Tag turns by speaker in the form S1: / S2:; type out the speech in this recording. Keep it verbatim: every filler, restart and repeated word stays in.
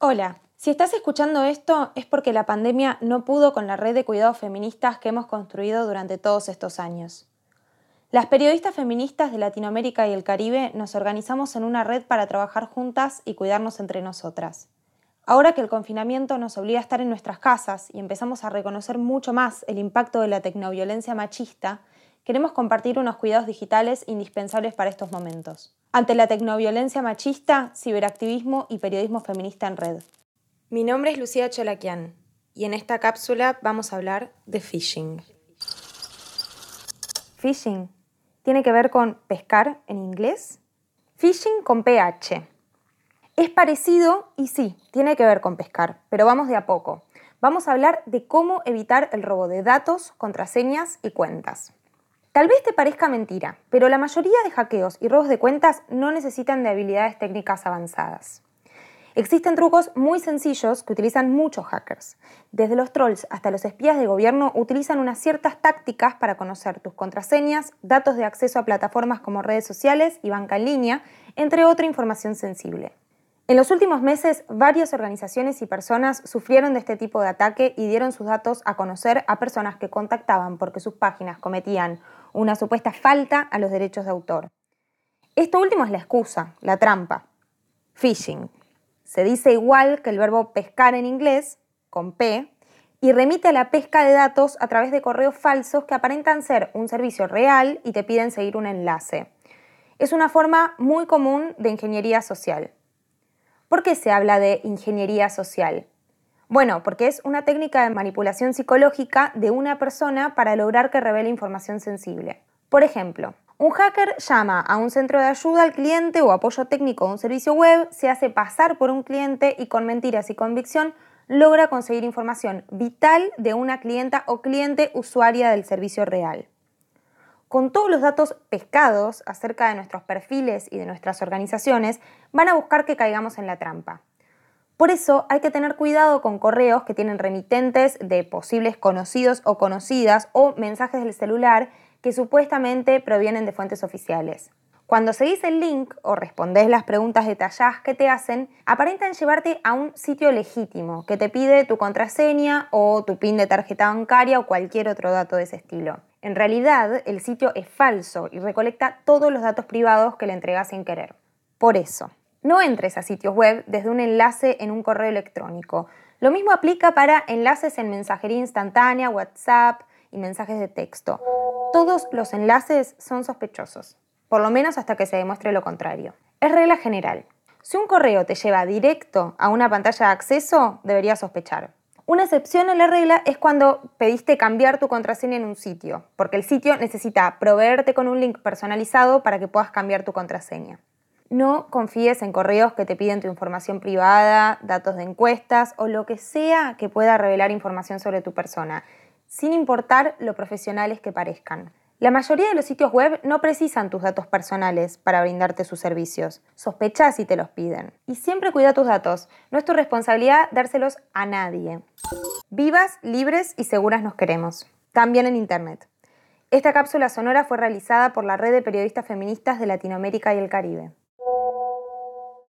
S1: Hola, si estás escuchando esto es porque la pandemia no pudo con la red de cuidados feministas que hemos construido durante todos estos años. Las periodistas feministas de Latinoamérica y el Caribe nos organizamos en una red para trabajar juntas y cuidarnos entre nosotras. Ahora que el confinamiento nos obliga a estar en nuestras casas y empezamos a reconocer mucho más el impacto de la tecnoviolencia machista, queremos compartir unos cuidados digitales indispensables para estos momentos. Ante la tecnoviolencia machista, ciberactivismo y periodismo feminista en red. Mi nombre es Lucía Cholakian y en esta cápsula vamos a hablar de phishing. Phishing tiene que ver con pescar en inglés. Phishing con P H. Es parecido y sí, tiene que ver con pescar, pero vamos de a poco. Vamos a hablar de cómo evitar el robo de datos, contraseñas y cuentas. Tal vez te parezca mentira, pero la mayoría de hackeos y robos de cuentas no necesitan de habilidades técnicas avanzadas. Existen trucos muy sencillos que utilizan muchos hackers. Desde los trolls hasta los espías de gobierno utilizan unas ciertas tácticas para conocer tus contraseñas, datos de acceso a plataformas como redes sociales y banca en línea, entre otra información sensible. En los últimos meses, varias organizaciones y personas sufrieron de este tipo de ataque y dieron sus datos a conocer a personas que contactaban porque sus páginas cometían una supuesta falta a los derechos de autor. Esto último es la excusa, la trampa. Phishing. Se dice igual que el verbo pescar en inglés, con P, y remite a la pesca de datos a través de correos falsos que aparentan ser un servicio real y te piden seguir un enlace. Es una forma muy común de ingeniería social. ¿Por qué se habla de ingeniería social? Bueno, porque es una técnica de manipulación psicológica de una persona para lograr que revele información sensible. Por ejemplo, un hacker llama a un centro de ayuda al cliente o apoyo técnico de un servicio web, se hace pasar por un cliente y con mentiras y convicción logra conseguir información vital de una clienta o cliente usuaria del servicio real. Con todos los datos pescados acerca de nuestros perfiles y de nuestras organizaciones, van a buscar que caigamos en la trampa. Por eso hay que tener cuidado con correos que tienen remitentes de posibles conocidos o conocidas o mensajes del celular que supuestamente provienen de fuentes oficiales. Cuando seguís el link o respondés las preguntas detalladas que te hacen, aparentan llevarte a un sitio legítimo que te pide tu contraseña o tu PIN de tarjeta bancaria o cualquier otro dato de ese estilo. En realidad, el sitio es falso y recolecta todos los datos privados que le entregas sin querer. Por eso, no entres a sitios web desde un enlace en un correo electrónico. Lo mismo aplica para enlaces en mensajería instantánea, WhatsApp y mensajes de texto. Todos los enlaces son sospechosos, por lo menos hasta que se demuestre lo contrario. Es regla general. Si un correo te lleva directo a una pantalla de acceso, deberías sospechar. Una excepción a la regla es cuando pediste cambiar tu contraseña en un sitio, porque el sitio necesita proveerte con un link personalizado para que puedas cambiar tu contraseña. No confíes en correos que te piden tu información privada, datos de encuestas o lo que sea que pueda revelar información sobre tu persona, sin importar lo profesionales que parezcan. La mayoría de los sitios web no precisan tus datos personales para brindarte sus servicios. Sospecha si te los piden. Y siempre cuida tus datos. No es tu responsabilidad dárselos a nadie. Vivas, libres y seguras nos queremos. También en Internet. Esta cápsula sonora fue realizada por la Red de Periodistas Feministas de Latinoamérica y el Caribe.